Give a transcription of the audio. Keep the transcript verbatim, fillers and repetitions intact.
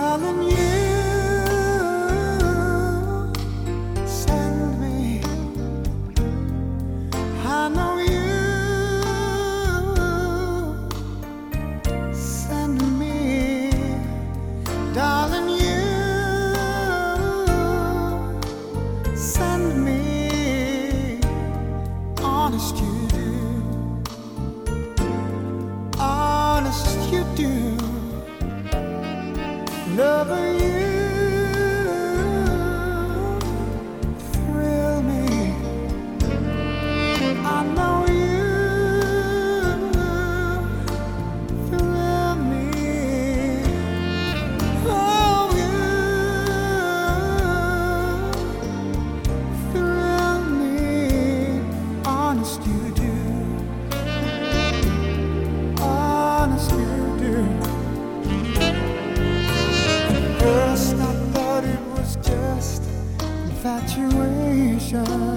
Darling, you send me. I know you send me. Darling, you send me. Honest you do. Honest you do. Lover, you thrill me. I know you thrill me. Oh, you thrill me. Honest you do. Honest you do. First I thought it was just infatuation.